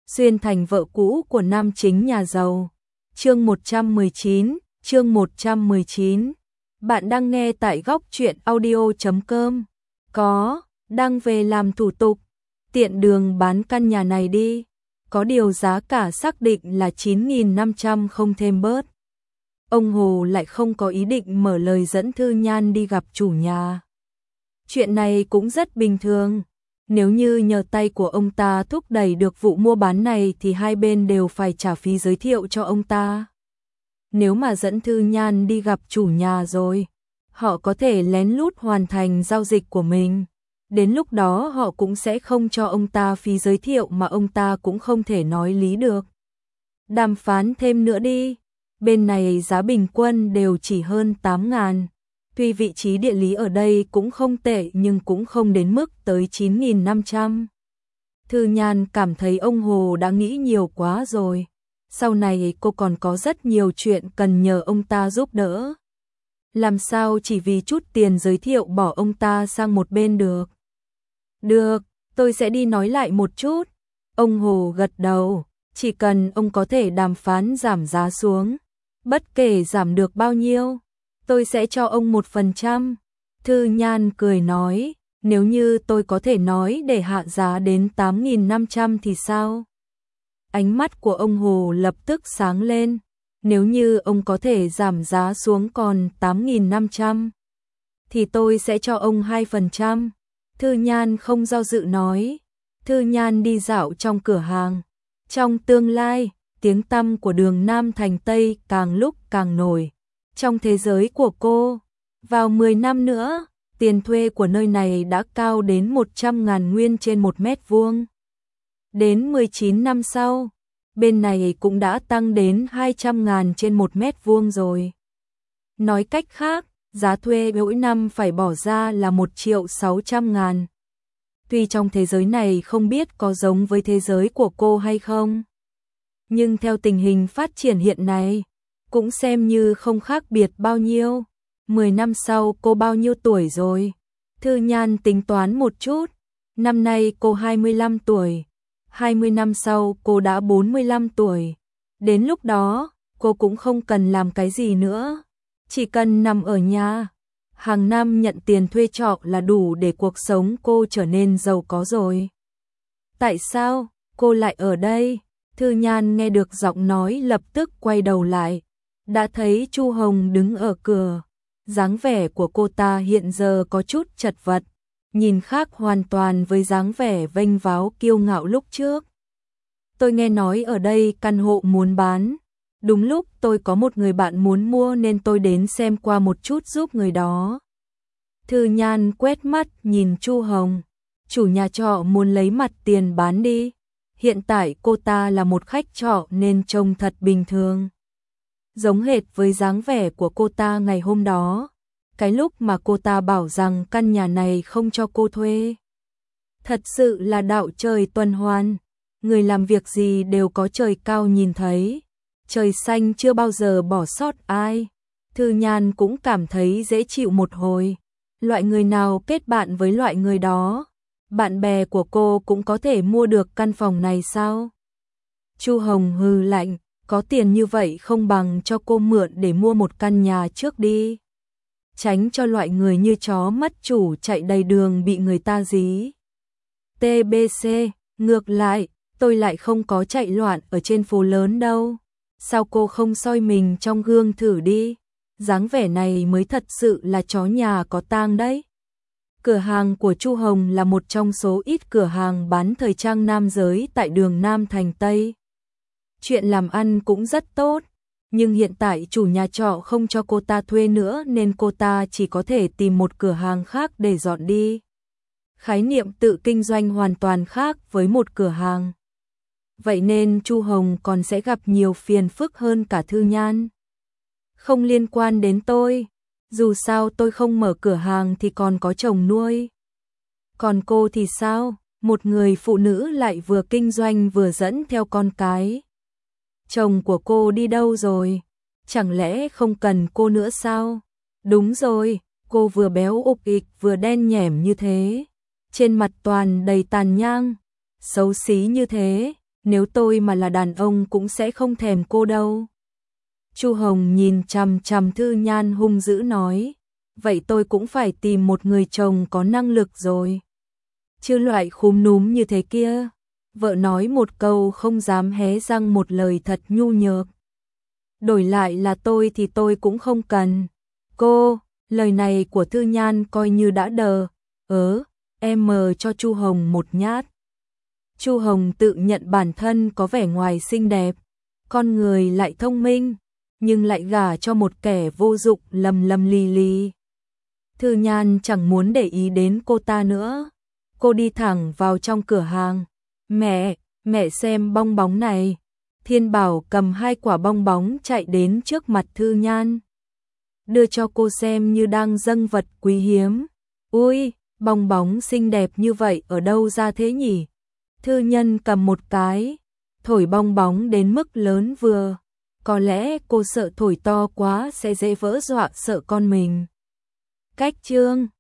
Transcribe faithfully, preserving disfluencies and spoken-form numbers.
xuyên thành vợ cũ của nam chính nhà giàu. Chương một trăm mười chín, chương một trăm mười chín. Bạn đang nghe tại góc truyện audio chấm com. Có, đang về làm thủ tục, tiện đường bán căn nhà này đi. Có điều giá cả xác định là chín nghìn năm trăm không thêm bớt. Ông Hồ lại không có ý định mở lời dẫn Thư Nhan đi gặp chủ nhà. Chuyện này cũng rất bình thường. Nếu như nhờ tay của ông ta thúc đẩy được vụ mua bán này thì hai bên đều phải trả phí giới thiệu cho ông ta. Nếu mà dẫn Thư Nhan đi gặp chủ nhà rồi, họ có thể lén lút hoàn thành giao dịch của mình. Đến lúc đó họ cũng sẽ không cho ông ta phí giới thiệu mà ông ta cũng không thể nói lý được. Đàm phán thêm nữa đi. Bên này giá bình quân đều chỉ hơn tám ngàn. Tuy vị trí địa lý ở đây cũng không tệ nhưng cũng không đến mức tới chín nghìn năm trăm. Thư Nhan cảm thấy ông Hồ đã nghĩ nhiều quá rồi. Sau này cô còn có rất nhiều chuyện cần nhờ ông ta giúp đỡ. Làm sao chỉ vì chút tiền giới thiệu bỏ ông ta sang một bên được. Được, tôi sẽ đi nói lại một chút. Ông Hồ gật đầu, chỉ cần ông có thể đàm phán giảm giá xuống. Bất kể giảm được bao nhiêu, tôi sẽ cho ông một phần trăm. Thư Nhan cười nói, nếu như tôi có thể nói để hạ giá đến tám nghìn năm trăm thì sao? Ánh mắt của ông Hồ lập tức sáng lên. Nếu như ông có thể giảm giá xuống còn tám nghìn năm trăm, thì tôi sẽ cho ông hai phần trăm. Thư Nhan không do dự nói. Thư Nhan đi dạo trong cửa hàng. Trong tương lai, tiếng tăm của đường Nam thành Tây càng lúc càng nổi. Trong thế giới của cô, vào mười năm nữa, tiền thuê của nơi này đã cao đến một trăm ngàn nguyên trên một mét vuông. Đến mười chín năm sau, bên này cũng đã tăng đến hai trăm ngàn trên một mét vuông rồi. Nói cách khác, giá thuê mỗi năm phải bỏ ra là một triệu sáu trăm ngàn. Tuy trong thế giới này không biết có giống với thế giới của cô hay không, nhưng theo tình hình phát triển hiện nay, cũng xem như không khác biệt bao nhiêu. mười năm sau cô bao nhiêu tuổi rồi? Thư Nhan tính toán một chút. Năm nay cô hai mươi lăm tuổi. hai mươi năm sau cô đã bốn mươi lăm tuổi. Đến lúc đó, cô cũng không cần làm cái gì nữa. Chỉ cần nằm ở nhà, hàng năm nhận tiền thuê trọ là đủ để cuộc sống cô trở nên giàu có rồi. Tại sao cô lại ở đây? Thư Nhan nghe được giọng nói lập tức quay đầu lại. Đã thấy Chu Hồng đứng ở cửa. Dáng vẻ của cô ta hiện giờ có chút chật vật, nhìn khác hoàn toàn với dáng vẻ vênh váo kiêu ngạo lúc trước. Tôi nghe nói ở đây căn hộ muốn bán. Đúng lúc tôi có một người bạn muốn mua nên tôi đến xem qua một chút giúp người đó. Thư Nhan quét mắt nhìn Chu Hồng. Chủ nhà trọ muốn lấy mặt tiền bán đi. Hiện tại cô ta là một khách trọ nên trông thật bình thường. Giống hệt với dáng vẻ của cô ta ngày hôm đó. Cái lúc mà cô ta bảo rằng căn nhà này không cho cô thuê. Thật sự là đạo trời tuần hoàn. Người làm việc gì đều có trời cao nhìn thấy. Trời xanh chưa bao giờ bỏ sót ai. Thư Nhan cũng cảm thấy dễ chịu một hồi. Loại người nào kết bạn với loại người đó. Bạn bè của cô cũng có thể mua được căn phòng này sao? Chu Hồng hừ lạnh, có tiền như vậy không bằng cho cô mượn để mua một căn nhà trước đi. Tránh cho loại người như chó mất chủ chạy đầy đường bị người ta dí. tê bê xê, ngược lại, tôi lại không có chạy loạn ở trên phố lớn đâu. Sao cô không soi mình trong gương thử đi? Dáng vẻ này mới thật sự là chó nhà có tang đấy. Cửa hàng của Chu Hồng là một trong số ít cửa hàng bán thời trang nam giới tại đường Nam thành Tây. Chuyện làm ăn cũng rất tốt, nhưng hiện tại chủ nhà trọ không cho cô ta thuê nữa nên cô ta chỉ có thể tìm một cửa hàng khác để dọn đi. Khái niệm tự kinh doanh hoàn toàn khác với một cửa hàng. Vậy nên Chu Hồng còn sẽ gặp nhiều phiền phức hơn cả Thư Nhan. Không liên quan đến tôi, dù sao tôi không mở cửa hàng thì còn có chồng nuôi. Còn cô thì sao? Một người phụ nữ lại vừa kinh doanh vừa dẫn theo con cái. Chồng của cô đi đâu rồi? Chẳng lẽ không cần cô nữa sao? Đúng rồi, cô vừa béo ục ịch vừa đen nhẻm như thế. Trên mặt toàn đầy tàn nhang, xấu xí như thế. nếu tôi mà là đàn ông cũng sẽ không thèm cô đâu. Chu Hồng nhìn chằm chằm Thư Nhan hung dữ nói, vậy tôi cũng phải tìm một người chồng có năng lực rồi. Chứ loại khúm núm như thế kia. Vợ nói một câu không dám hé răng một lời thật nhu nhược. Đổi lại là tôi thì tôi cũng không cần. Cô, lời này của Thư Nhan coi như đã đờ. Ớ, em mờ cho Chu Hồng một nhát. Chu Hồng tự nhận bản thân có vẻ ngoài xinh đẹp, con người lại thông minh, nhưng lại gả cho một kẻ vô dụng lầm lầm lì lì. Thư Nhan chẳng muốn để ý đến cô ta nữa. Cô đi thẳng vào trong cửa hàng. Mẹ, mẹ xem bong bóng này. Thiên Bảo cầm hai quả bong bóng chạy đến trước mặt Thư Nhan. Đưa cho cô xem như đang dâng vật quý hiếm. Ui, bong bóng xinh đẹp như vậy ở đâu ra thế nhỉ? Thư Nhân cầm một cái, thổi bong bóng đến mức lớn vừa. Có lẽ cô sợ thổi to quá sẽ dễ vỡ dọa sợ con mình. Cách chương